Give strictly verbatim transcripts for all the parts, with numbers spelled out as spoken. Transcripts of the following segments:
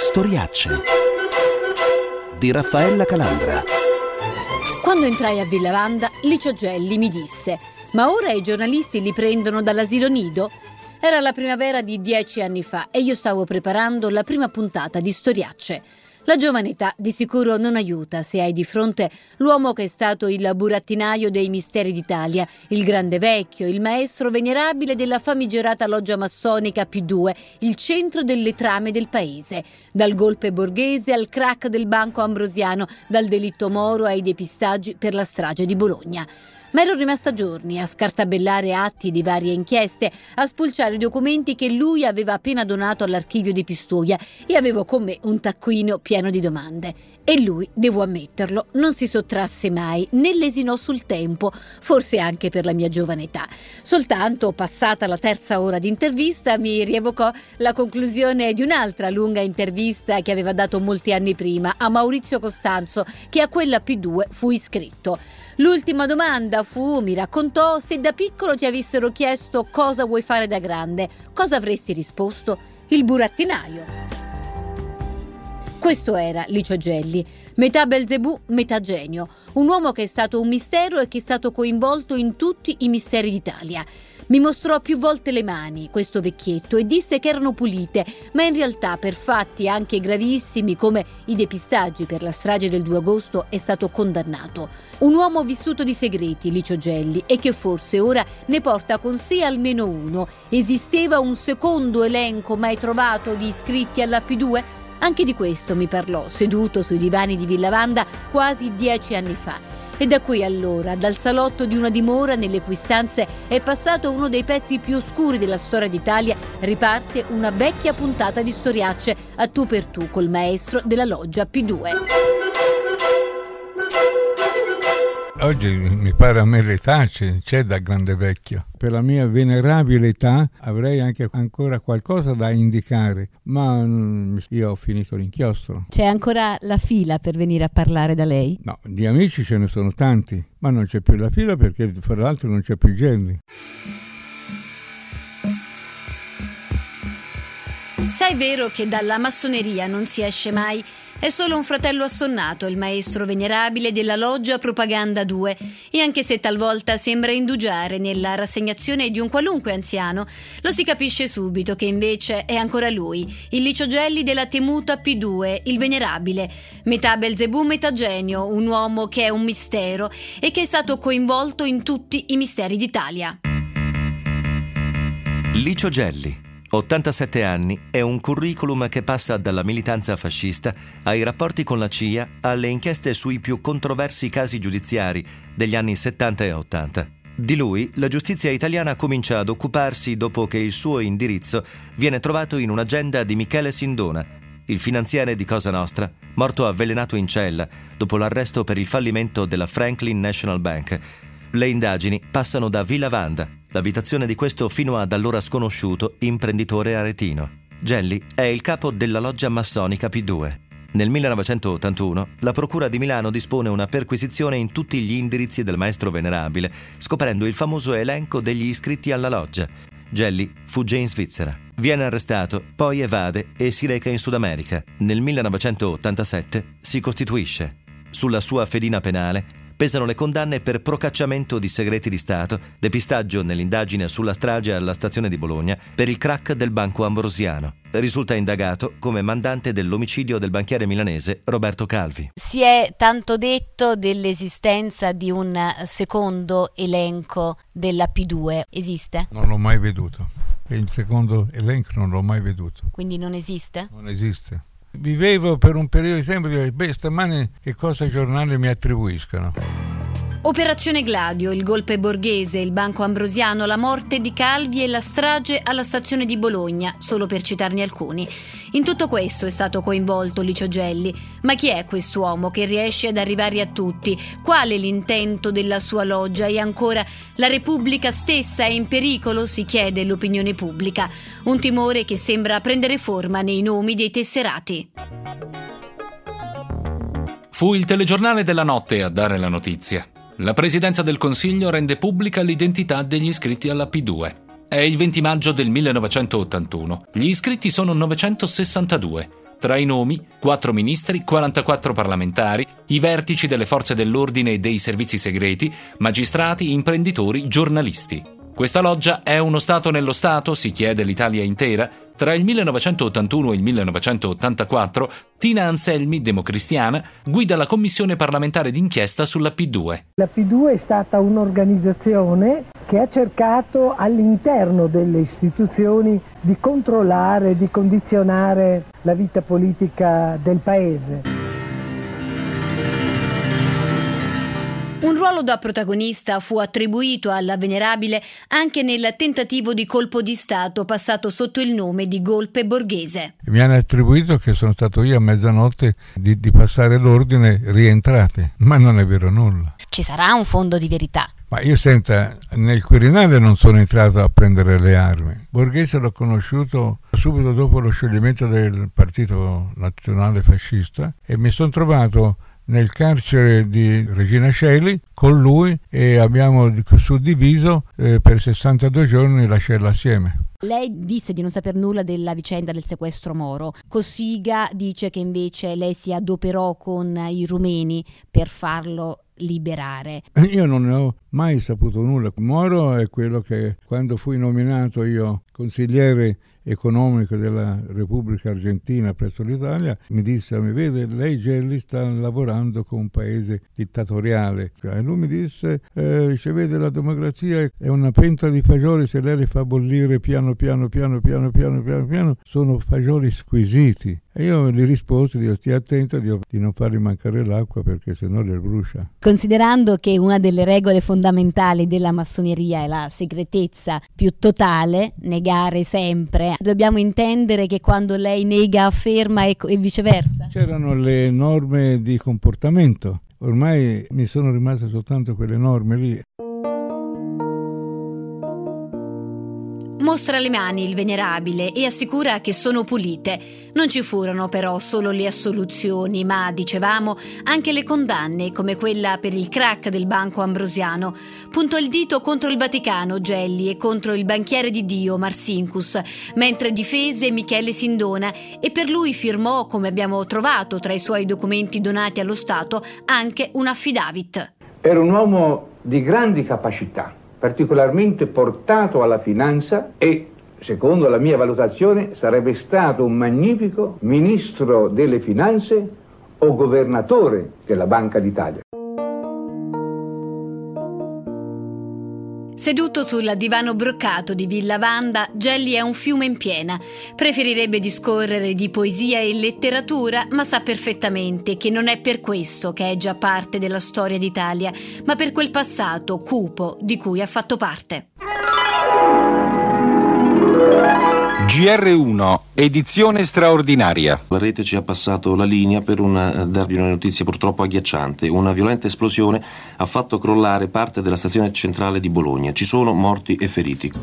Storiacce di Raffaella Calandra. Quando entrai a Villa Vanda, Licio Gelli mi disse: ma ora i giornalisti li prendono dall'asilo nido? Era la primavera di dieci anni fa e io stavo preparando la prima puntata di Storiacce. La giovane età di sicuro non aiuta se hai di fronte l'uomo che è stato il burattinaio dei misteri d'Italia, il grande vecchio, il maestro venerabile della famigerata loggia massonica P due, il centro delle trame del paese. Dal golpe borghese al crack del Banco Ambrosiano, dal delitto Moro ai depistaggi per la strage di Bologna. Ma ero rimasta giorni a scartabellare atti di varie inchieste, a spulciare documenti che lui aveva appena donato all'archivio di Pistoia e avevo con me un taccuino pieno di domande. E lui, devo ammetterlo, non si sottrasse mai, né lesinò sul tempo, forse anche per la mia giovane età. Soltanto, passata la terza ora di intervista, mi rievocò la conclusione di un'altra lunga intervista che aveva dato molti anni prima a Maurizio Costanzo, che a quella P due fu iscritto. L'ultima domanda fu, mi raccontò, se da piccolo ti avessero chiesto cosa vuoi fare da grande, cosa avresti risposto? Il burattinaio. Questo era Licio Gelli, metà Belzebù, metà genio, un uomo che è stato un mistero e che è stato coinvolto in tutti i misteri d'Italia. Mi mostrò più volte le mani, questo vecchietto, e disse che erano pulite, ma in realtà per fatti anche gravissimi come i depistaggi per la strage del due agosto è stato condannato. Un uomo vissuto di segreti, Licio Gelli, e che forse ora ne porta con sé almeno uno. Esisteva un secondo elenco mai trovato di iscritti alla P due? Anche di questo mi parlò, seduto sui divani di Villa Vanda quasi dieci anni fa. E da qui allora, dal salotto di una dimora nelle cui stanze è passato uno dei pezzi più oscuri della storia d'Italia, riparte una vecchia puntata di Storiacce a tu per tu col maestro della loggia P due. Oggi mi pare a me l'età c'è, c'è da grande vecchio. Per la mia venerabile età avrei anche ancora qualcosa da indicare, ma io ho finito l'inchiostro. C'è ancora la fila per venire a parlare da lei? No, di amici ce ne sono tanti, ma non c'è più la fila perché fra l'altro non c'è più Gelli. Se è vero che dalla massoneria non si esce mai, è solo un fratello assonnato, il maestro venerabile della loggia Propaganda due, e anche se talvolta sembra indugiare nella rassegnazione di un qualunque anziano, lo si capisce subito che invece è ancora lui, il Licio Gelli della temuta P due, il venerabile, metà Belzebù, metà genio, un uomo che è un mistero e che è stato coinvolto in tutti i misteri d'Italia. Licio Gelli, ottantasette anni, è un curriculum che passa dalla militanza fascista ai rapporti con la C I A alle inchieste sui più controversi casi giudiziari degli anni settanta e ottanta. Di lui la giustizia italiana comincia ad occuparsi dopo che il suo indirizzo viene trovato in un'agenda di Michele Sindona, il finanziere di Cosa Nostra, morto avvelenato in cella dopo l'arresto per il fallimento della Franklin National Bank. Le indagini passano da Villa Vanda, l'abitazione di questo fino ad allora sconosciuto imprenditore aretino. Gelli è il capo della loggia massonica P due. Nel millenovecentottantuno la Procura di Milano dispone una perquisizione in tutti gli indirizzi del maestro venerabile, scoprendo il famoso elenco degli iscritti alla loggia. Gelli fugge in Svizzera. Viene arrestato, poi evade e si reca in Sud America. Nel millenovecentottantasette si costituisce. Sulla sua fedina penale pesano le condanne per procacciamento di segreti di Stato, depistaggio nell'indagine sulla strage alla stazione di Bologna per il crack del Banco Ambrosiano. Risulta indagato come mandante dell'omicidio del banchiere milanese Roberto Calvi. Si è tanto detto dell'esistenza di un secondo elenco della P due. Esiste? Non l'ho mai veduto. E il secondo elenco non l'ho mai veduto. Quindi non esiste? Non esiste. Vivevo per un periodo di tempo e dicevo, beh, stamane che cosa i giornali mi attribuiscono? Operazione Gladio, il golpe borghese, il Banco Ambrosiano, la morte di Calvi e la strage alla stazione di Bologna, solo per citarne alcuni. In tutto questo è stato coinvolto Licio Gelli. Ma chi è quest'uomo che riesce ad arrivare a tutti? Qual è l'intento della sua loggia? E ancora, la Repubblica stessa è in pericolo? Si chiede l'opinione pubblica. Un timore che sembra prendere forma nei nomi dei tesserati. Fu il telegiornale della notte a dare la notizia. La Presidenza del Consiglio rende pubblica l'identità degli iscritti alla P due. È il venti maggio del millenovecentottantuno. Gli iscritti sono novecentosessantadue. Tra i nomi, quattro ministri, quarantaquattro parlamentari, i vertici delle forze dell'ordine e dei servizi segreti, magistrati, imprenditori, giornalisti. Questa loggia è uno Stato nello Stato, si chiede l'Italia intera? Tra il millenovecentottantuno e il millenovecentottantaquattro, Tina Anselmi, democristiana, guida la commissione parlamentare d'inchiesta sulla P due. La P due è stata un'organizzazione che ha cercato all'interno delle istituzioni di controllare, di condizionare la vita politica del paese. Un ruolo da protagonista fu attribuito alla Venerabile anche nel tentativo di colpo di Stato passato sotto il nome di golpe borghese. Mi hanno attribuito che sono stato io a mezzanotte di, di passare l'ordine rientrate, ma non è vero nulla. Ci sarà un fondo di verità. Ma io senta, nel Quirinale non sono entrato a prendere le armi. Borghese l'ho conosciuto subito dopo lo scioglimento del Partito Nazionale Fascista e mi sono trovato nel carcere di Regina Coeli con lui e abbiamo suddiviso eh, per sessantadue giorni la cella assieme. Lei disse di non saper nulla della vicenda del sequestro Moro. Cossiga dice che invece lei si adoperò con i rumeni per farlo liberare. Io non ne ho mai saputo nulla. Moro è quello che quando fui nominato io consigliere economico della Repubblica Argentina presso l'Italia mi disse: mi vede, lei Gelli sta lavorando con un paese dittatoriale, e lui mi disse eh, se vede, la democrazia è una pentola di fagioli, se lei le fa bollire piano piano piano piano piano piano piano sono fagioli squisiti. E io gli risposi: Dio, stia attento di, di non fargli mancare l'acqua perché sennò le brucia. Considerando che una delle regole fondamentali della massoneria è la segretezza più totale, negare sempre, dobbiamo intendere che quando lei nega afferma e, e viceversa? C'erano le norme di comportamento, ormai mi sono rimaste soltanto quelle norme lì. Mostra le mani il Venerabile e assicura che sono pulite. Non ci furono però solo le assoluzioni, ma, dicevamo, anche le condanne, come quella per il crack del Banco Ambrosiano. Puntò il dito contro il Vaticano Gelli e contro il banchiere di Dio Marcinkus, mentre difese Michele Sindona e per lui firmò, come abbiamo trovato tra i suoi documenti donati allo Stato, anche un affidavit. Era un uomo di grandi capacità, particolarmente portato alla finanza e, secondo la mia valutazione, sarebbe stato un magnifico ministro delle finanze o governatore della Banca d'Italia. Seduto sul divano broccato di Villa Wanda, Gelli è un fiume in piena. Preferirebbe discorrere di poesia e letteratura, ma sa perfettamente che non è per questo che è già parte della storia d'Italia, ma per quel passato cupo di cui ha fatto parte. G R uno, edizione straordinaria. La rete ci ha passato la linea per una, darvi una notizia purtroppo agghiacciante. Una violenta esplosione ha fatto crollare parte della stazione centrale di Bologna. Ci sono morti e feriti.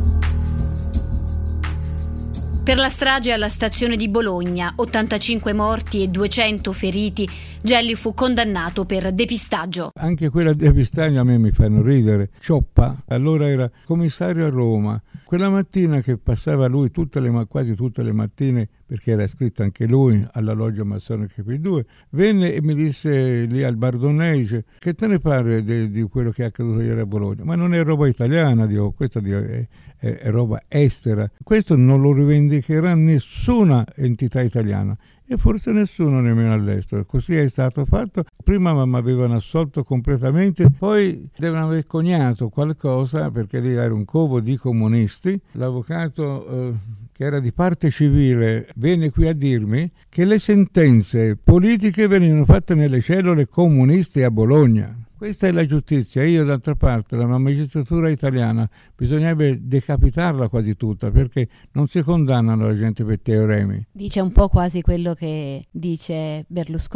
Per la strage alla stazione di Bologna, ottantacinque morti e duecento feriti, Gelli fu condannato per depistaggio. Anche quella depistaggio a me mi fanno ridere. Cioppa, allora era commissario a Roma. Quella mattina che passava lui tutte le, quasi tutte le mattine, perché era iscritto anche lui alla loggia massonica P due, venne e mi disse lì al Bardonnei, dice: che te ne pare di, di quello che è accaduto ieri a Bologna? Ma non è roba italiana, dico, questa è, è, è roba estera. Questo non lo rivendicherà nessuna entità italiana. E forse nessuno nemmeno all'estero. Così è stato fatto. Prima mi avevano assolto completamente, poi devono aver coniato qualcosa, perché lì era un covo di comunisti. L'avvocato eh, che era di parte civile venne qui a dirmi che le sentenze politiche venivano fatte nelle cellule comuniste a Bologna. Questa è la giustizia. Io, d'altra parte, la magistratura italiana bisognerebbe decapitarla quasi tutta, perché non si condannano la gente per teoremi. Dice un po' quasi quello che dice Berlusconi.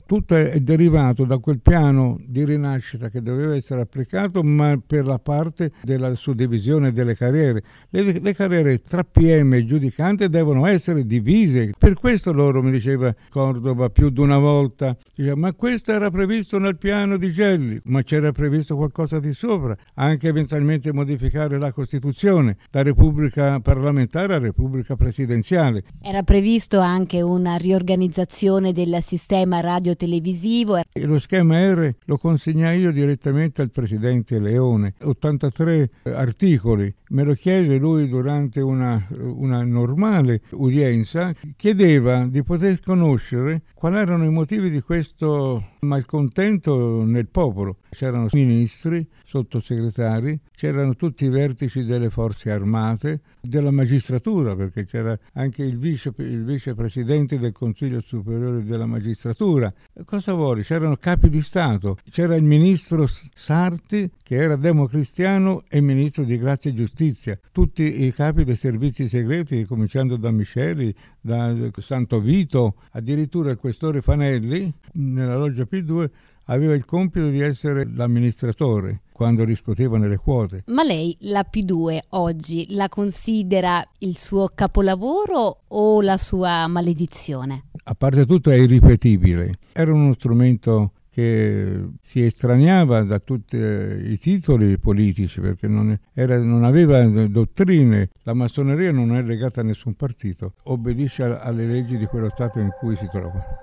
tutto è derivato da quel piano di rinascita che doveva essere applicato, ma per la parte della suddivisione delle carriere. Le, le carriere tra P M e giudicante devono essere divise. Per questo loro, mi diceva Cordova più di una volta, diceva, ma questo era previsto nel piano di Gelli, ma c'era previsto qualcosa di sopra, anche eventualmente modificare la Costituzione, da Repubblica parlamentare a Repubblica presidenziale. Era previsto anche una riorganizzazione del sistema radio-televisivo. E lo schema R lo consegnai io direttamente al presidente Leone, ottantatré articoli. Me lo chiese lui durante una, una normale udienza, chiedeva di poter conoscere quali erano i motivi di questo malcontento nel popolo. C'erano ministri, sottosegretari, c'erano tutti i vertici delle forze armate, della magistratura, perché c'era anche il, vice, il vicepresidente del Consiglio Superiore della Magistratura. Cosa vuole? C'erano capi di Stato, c'era il ministro Sarti, che era democristiano e ministro di Grazia e Giustizia, tutti i capi dei servizi segreti, cominciando da Misceli, da Santo Vito, addirittura il questore Fanelli, nella loggia P due, aveva il compito di essere l'amministratore quando riscuotevano le quote. Ma lei la P due oggi la considera il suo capolavoro o la sua maledizione? A parte tutto è irripetibile. Era uno strumento che si estraniava da tutti i titoli politici, perché non, era, non aveva dottrine. La massoneria non è legata a nessun partito, obbedisce alle leggi di quello Stato in cui si trova.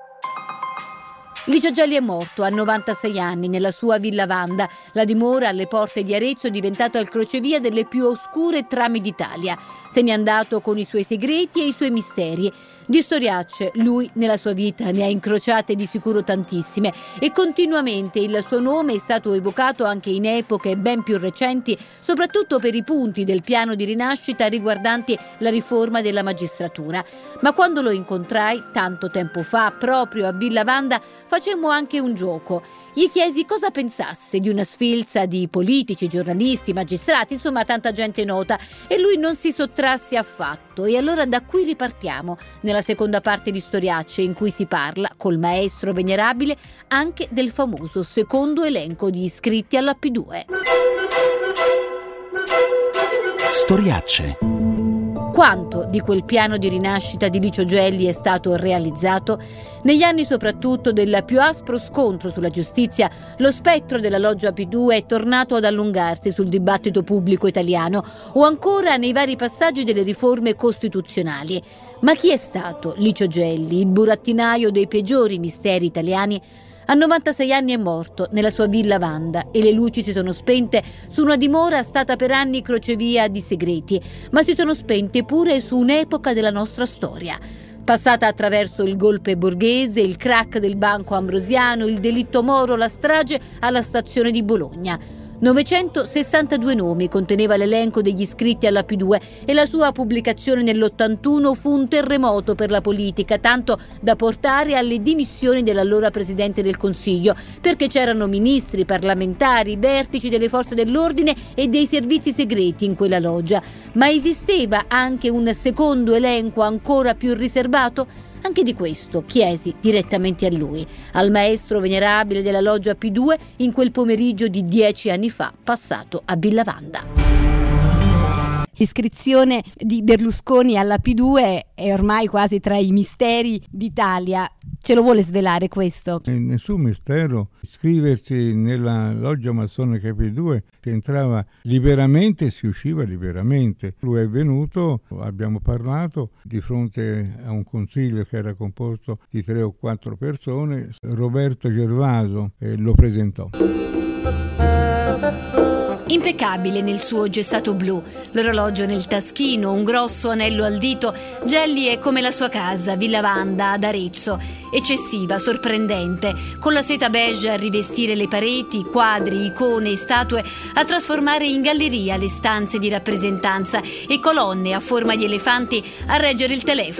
Licio Gelli è morto a novantasei anni nella sua Villa Wanda. La dimora alle porte di Arezzo è diventata il crocevia delle più oscure trame d'Italia. Se n'è andato con i suoi segreti e i suoi misteri. Di storiacce lui nella sua vita ne ha incrociate di sicuro tantissime e continuamente il suo nome è stato evocato anche in epoche ben più recenti, soprattutto per i punti del piano di rinascita riguardanti la riforma della magistratura. Ma quando lo incontrai tanto tempo fa, proprio a Villa Wanda, facemmo anche un gioco. Gli chiesi cosa pensasse di una sfilza di politici, giornalisti, magistrati, insomma tanta gente nota, e lui non si sottrasse affatto. E allora da qui ripartiamo, nella seconda parte di Storiacce, in cui si parla, col maestro venerabile, anche del famoso secondo elenco di iscritti alla P due. Storiacce. Quanto di quel piano di rinascita di Licio Gelli è stato realizzato? Negli anni soprattutto del più aspro scontro sulla giustizia, lo spettro della loggia P due è tornato ad allungarsi sul dibattito pubblico italiano o ancora nei vari passaggi delle riforme costituzionali. Ma chi è stato Licio Gelli, il burattinaio dei peggiori misteri italiani? A novantasei anni è morto nella sua Villa Wanda e le luci si sono spente su una dimora stata per anni crocevia di segreti, ma si sono spente pure su un'epoca della nostra storia. Passata attraverso il golpe borghese, il crack del Banco Ambrosiano, il delitto Moro, la strage alla stazione di Bologna. novecentosessantadue nomi conteneva l'elenco degli iscritti alla P due e la sua pubblicazione nell'ottantuno fu un terremoto per la politica, tanto da portare alle dimissioni dell'allora Presidente del Consiglio, perché c'erano ministri, parlamentari, vertici delle forze dell'ordine e dei servizi segreti in quella loggia. Ma esisteva anche un secondo elenco ancora più riservato? Anche di questo chiesi direttamente a lui, al maestro venerabile della loggia P due, in quel pomeriggio di dieci anni fa passato a Villa Wanda. L'iscrizione di Berlusconi alla P due è ormai quasi tra i misteri d'Italia. Ce lo vuole svelare questo? Nessun mistero. Iscriversi nella loggia massonica P due, si entrava liberamente e si usciva liberamente. Lui è venuto, abbiamo parlato, di fronte a un consiglio che era composto di tre o quattro persone. Roberto Gervaso eh, lo presentò. Impeccabile nel suo gessato blu, l'orologio nel taschino, un grosso anello al dito, Gelli è come la sua casa, Villa Wanda, ad Arezzo. Eccessiva, sorprendente, con la seta beige a rivestire le pareti, quadri, icone e statue, a trasformare in galleria le stanze di rappresentanza e colonne a forma di elefanti a reggere il telefono.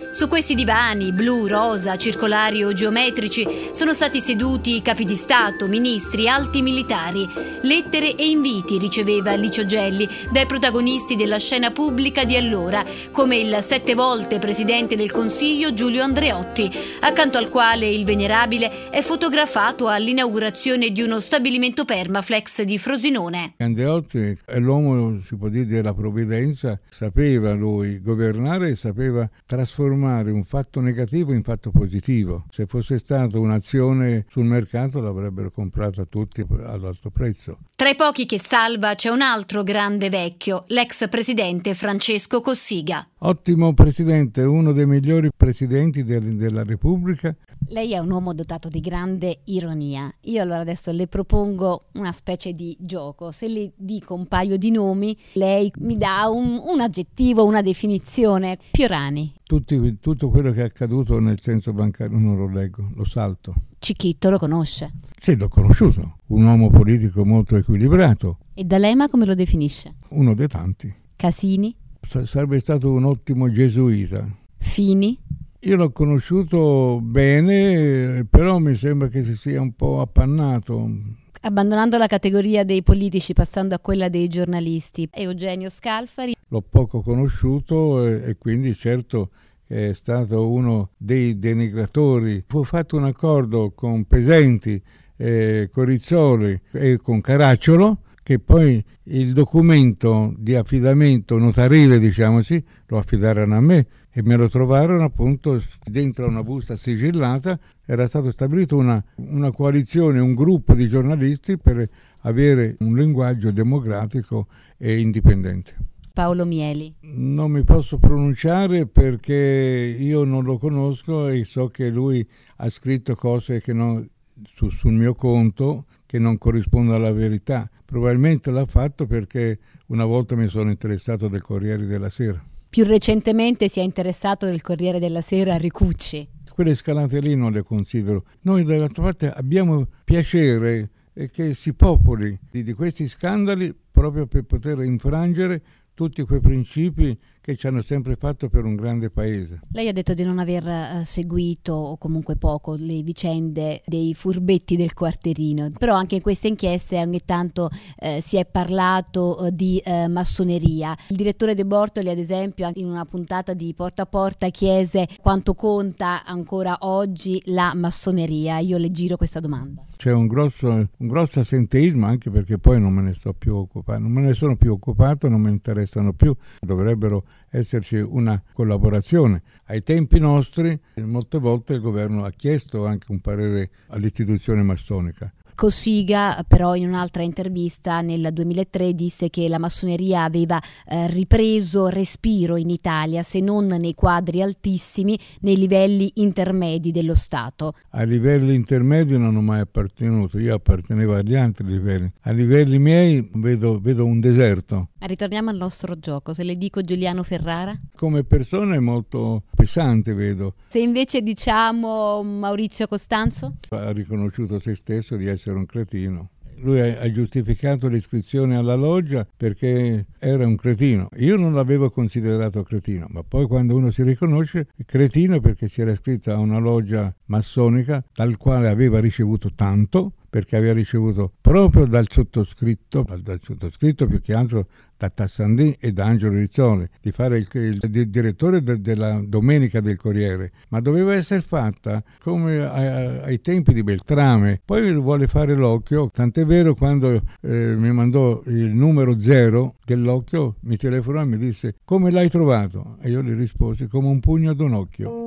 Su questi divani, blu, rosa, circolari o geometrici, sono stati seduti capi di Stato, ministri, alti militari. Lettere e inviti riceveva Licio Gelli dai protagonisti della scena pubblica di allora, come il sette volte presidente del Consiglio Giulio Andreotti, accanto al quale il venerabile è fotografato all'inaugurazione di uno stabilimento Permaflex di Frosinone. Andreotti è l'uomo, si può dire, della provvidenza, sapeva lui governare e sapeva trasformare un fatto negativo in fatto positivo. Se fosse stata un'azione sul mercato l'avrebbero comprata tutti ad alto prezzo. Tra i pochi che salva c'è un altro grande vecchio, l'ex presidente Francesco Cossiga. Ottimo presidente, uno dei migliori presidenti del, della Repubblica. Lei è un uomo dotato di grande ironia. Io allora adesso le propongo una specie di gioco. Se le dico un paio di nomi, lei mi dà un, un aggettivo, una definizione. Fiorani. Tutti, tutto quello che è accaduto nel senso bancario non lo leggo, lo salto. Cicchitto lo conosce? Sì, l'ho conosciuto. Un uomo politico molto equilibrato. E D'Alema come lo definisce? Uno dei tanti. Casini? S- sarebbe stato un ottimo gesuita. Fini? Io l'ho conosciuto bene, però mi sembra che si sia un po' appannato. Abbandonando la categoria dei politici, passando a quella dei giornalisti. Eugenio Scalfari? L'ho poco conosciuto e, e quindi certo è stato uno dei denigratori. Fu fatto un accordo con Pesenti, eh, Corizzoli e con Caracciolo, che poi il documento di affidamento notarile, diciamoci, lo affidarono a me e me lo trovarono appunto dentro una busta sigillata. Era stato stabilito una, una coalizione, un gruppo di giornalisti per avere un linguaggio democratico e indipendente. Paolo Mieli. Non mi posso pronunciare perché io non lo conosco e so che lui ha scritto cose che non, su, sul mio conto che non corrispondono alla verità. Probabilmente l'ha fatto perché una volta mi sono interessato del Corriere della Sera. Più recentemente si è interessato del Corriere della Sera a Ricucci. Quelle scalate lì non le considero. Noi dall'altra parte abbiamo piacere che si popoli di, di questi scandali proprio per poter infrangere tutti quei principi che ci hanno sempre fatto per un grande paese. Lei ha detto di non aver uh, seguito, o comunque poco, le vicende dei furbetti del quartierino, però anche in queste inchieste ogni tanto eh, si è parlato uh, di uh, massoneria. Il direttore De Bortoli, ad esempio, anche in una puntata di Porta a Porta chiese quanto conta ancora oggi la massoneria. Io le giro questa domanda. C'è un grosso, un grosso assenteismo, anche perché poi non me ne sto più occupando, non me ne sono più occupato, non mi interessano più. Dovrebbero esserci una collaborazione. Ai tempi nostri molte volte il governo ha chiesto anche un parere all'istituzione massonica. Cossiga però in un'altra intervista nel duemilatré disse che la massoneria aveva eh, ripreso respiro in Italia, se non nei quadri altissimi, nei livelli intermedi dello Stato. A livelli intermedi non ho mai appartenuto, io appartenevo agli altri livelli. A livelli miei vedo, vedo un deserto. Ritorniamo al nostro gioco, se le dico Giuliano Ferrara? Come persona è molto pesante, vedo. Se invece diciamo Maurizio Costanzo? Ha riconosciuto se stesso di essere un cretino. Lui ha giustificato l'iscrizione alla loggia perché era un cretino. Io non l'avevo considerato cretino, ma poi quando uno si riconosce cretino perché si era iscritto a una loggia massonica dal quale aveva ricevuto tanto, perché aveva ricevuto proprio dal sottoscritto, dal sottoscritto più che altro da Tassandin e da Angelo Rizzoli, di fare il, il, il direttore de, della Domenica del Corriere, ma doveva essere fatta come a, ai tempi di Beltrame. Poi vuole fare l'occhio, tant'è vero quando eh, mi mandò il numero zero dell'occhio, mi telefonò e mi disse: come l'hai trovato? E io gli risposi: come un pugno ad un occhio.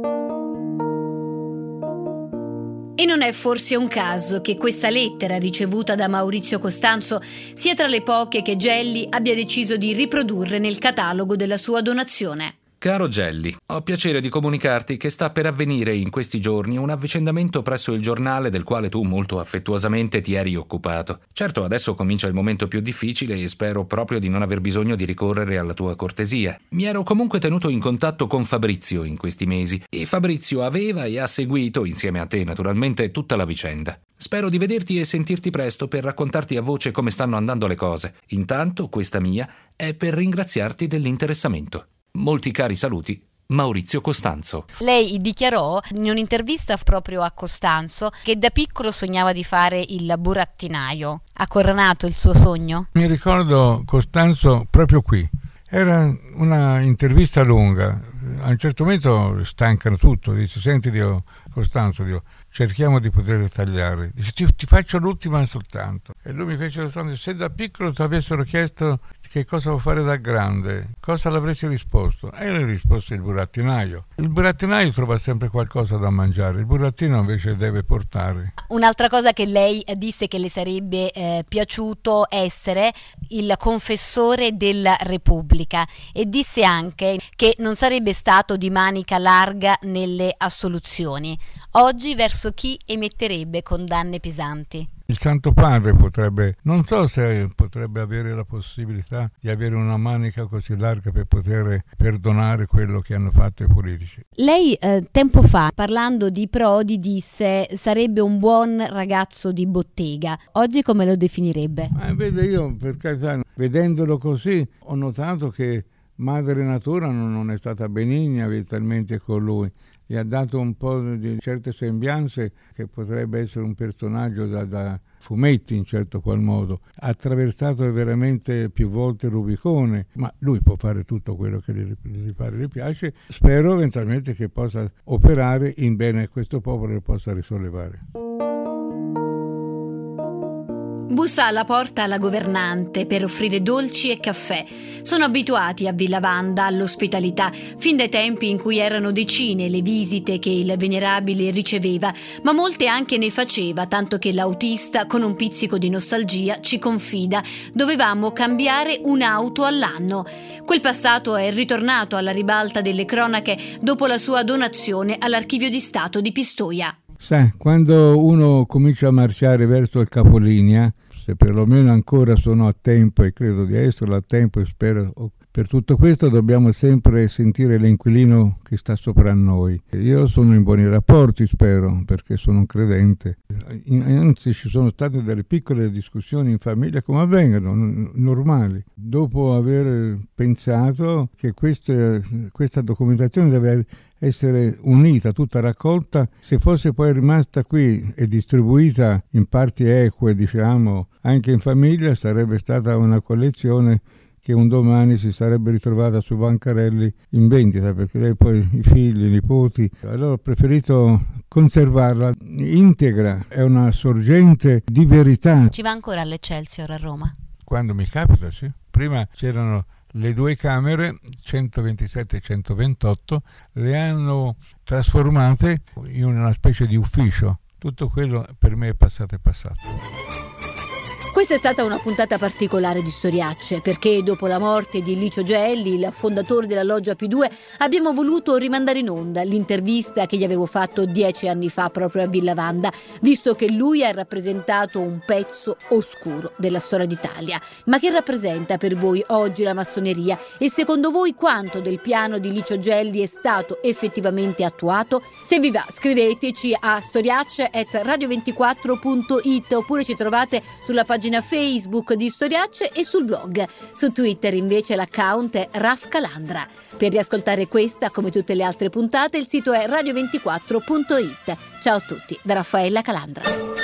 E non è forse un caso che questa lettera ricevuta da Maurizio Costanzo sia tra le poche che Gelli abbia deciso di riprodurre nel catalogo della sua donazione. Caro Gelli, ho piacere di comunicarti che sta per avvenire in questi giorni un avvicendamento presso il giornale del quale tu molto affettuosamente ti eri occupato. Certo, adesso comincia il momento più difficile e spero proprio di non aver bisogno di ricorrere alla tua cortesia. Mi ero comunque tenuto in contatto con Fabrizio in questi mesi e Fabrizio aveva e ha seguito, insieme a te naturalmente, tutta la vicenda. Spero di vederti e sentirti presto per raccontarti a voce come stanno andando le cose. Intanto, questa mia è per ringraziarti dell'interessamento. Molti cari saluti, Maurizio Costanzo. Lei dichiarò in un'intervista proprio a Costanzo che da piccolo sognava di fare il burattinaio. Ha coronato il suo sogno? Mi ricordo Costanzo proprio qui. Era una intervista lunga. A un certo momento stancano tutto. Dice: senti, Dio, Costanzo, Dio, cerchiamo di poter tagliare. Dice: ti, ti faccio l'ultima soltanto. E lui mi fece soltanto: se da piccolo ti avessero chiesto che cosa vuoi fare da grande, cosa l'avresti risposto? E le risposto: il burattinaio. Il burattinaio trova sempre qualcosa da mangiare, il burattino invece deve portare. Un'altra cosa che lei disse che le sarebbe eh, piaciuto essere il confessore della Repubblica, e disse anche che non sarebbe stato di manica larga nelle assoluzioni. Oggi verso chi emetterebbe condanne pesanti? Il Santo Padre potrebbe, non so se potrebbe avere la possibilità di avere una manica così larga per poter perdonare quello che hanno fatto i politici. Lei eh, tempo fa, parlando di Prodi, disse sarebbe un buon ragazzo di bottega. Oggi come lo definirebbe? Eh, vede, io per carità, vedendolo così, ho notato che Madre Natura non, non è stata benigna talmente con lui. Gli ha dato un po' di certe sembianze che potrebbe essere un personaggio da, da fumetti in certo qual modo. Ha attraversato veramente più volte Rubicone, ma lui può fare tutto quello che gli, gli pare gli piace. Spero eventualmente che possa operare in bene a questo popolo e possa risollevare. Bussa alla porta alla governante per offrire dolci e caffè. Sono abituati a Villa Wanda all'ospitalità, fin dai tempi in cui erano decine le visite che il venerabile riceveva, ma molte anche ne faceva, tanto che l'autista, con un pizzico di nostalgia, ci confida: dovevamo cambiare un'auto all'anno. Quel passato è ritornato alla ribalta delle cronache dopo la sua donazione all'Archivio di Stato di Pistoia. Sai, quando uno comincia a marciare verso il capolinea, se perlomeno ancora sono a tempo, e credo di esserlo a tempo e spero, per tutto questo dobbiamo sempre sentire l'inquilino che sta sopra noi. Io sono in buoni rapporti, spero, perché sono un credente. Anzi, ci sono state delle piccole discussioni in famiglia come avvengono, normali. Dopo aver pensato che questa, questa documentazione deve essere unita, tutta raccolta, se fosse poi rimasta qui e distribuita in parti eque, diciamo, anche in famiglia, sarebbe stata una collezione che un domani si sarebbe ritrovata su bancarelli in vendita, perché lei poi i figli, i nipoti. Allora ho preferito conservarla integra, è una sorgente di verità. Ci va ancora all'Eccelsior a Roma? Quando mi capita, sì. Prima c'erano le due camere, centoventisette e centoventotto, le hanno trasformate in una specie di ufficio. Tutto quello per me è passato e passato. Questa è stata una puntata particolare di Storiacce, perché dopo la morte di Licio Gelli, il fondatore della Loggia P due, abbiamo voluto rimandare in onda l'intervista che gli avevo fatto dieci anni fa proprio a Villa Wanda, visto che lui ha rappresentato un pezzo oscuro della storia d'Italia. Ma che rappresenta per voi oggi la massoneria? E secondo voi quanto del piano di Licio Gelli è stato effettivamente attuato? Se vi va, scriveteci a storiacce chiocciola radio ventiquattro punto it, oppure ci trovate sulla pagina Facebook di Storiacce e sul blog. Su Twitter invece l'account è Raf Calandra. Per riascoltare questa, come tutte le altre puntate, il sito è radio ventiquattro punto it. Ciao a tutti, da Raffaella Calandra.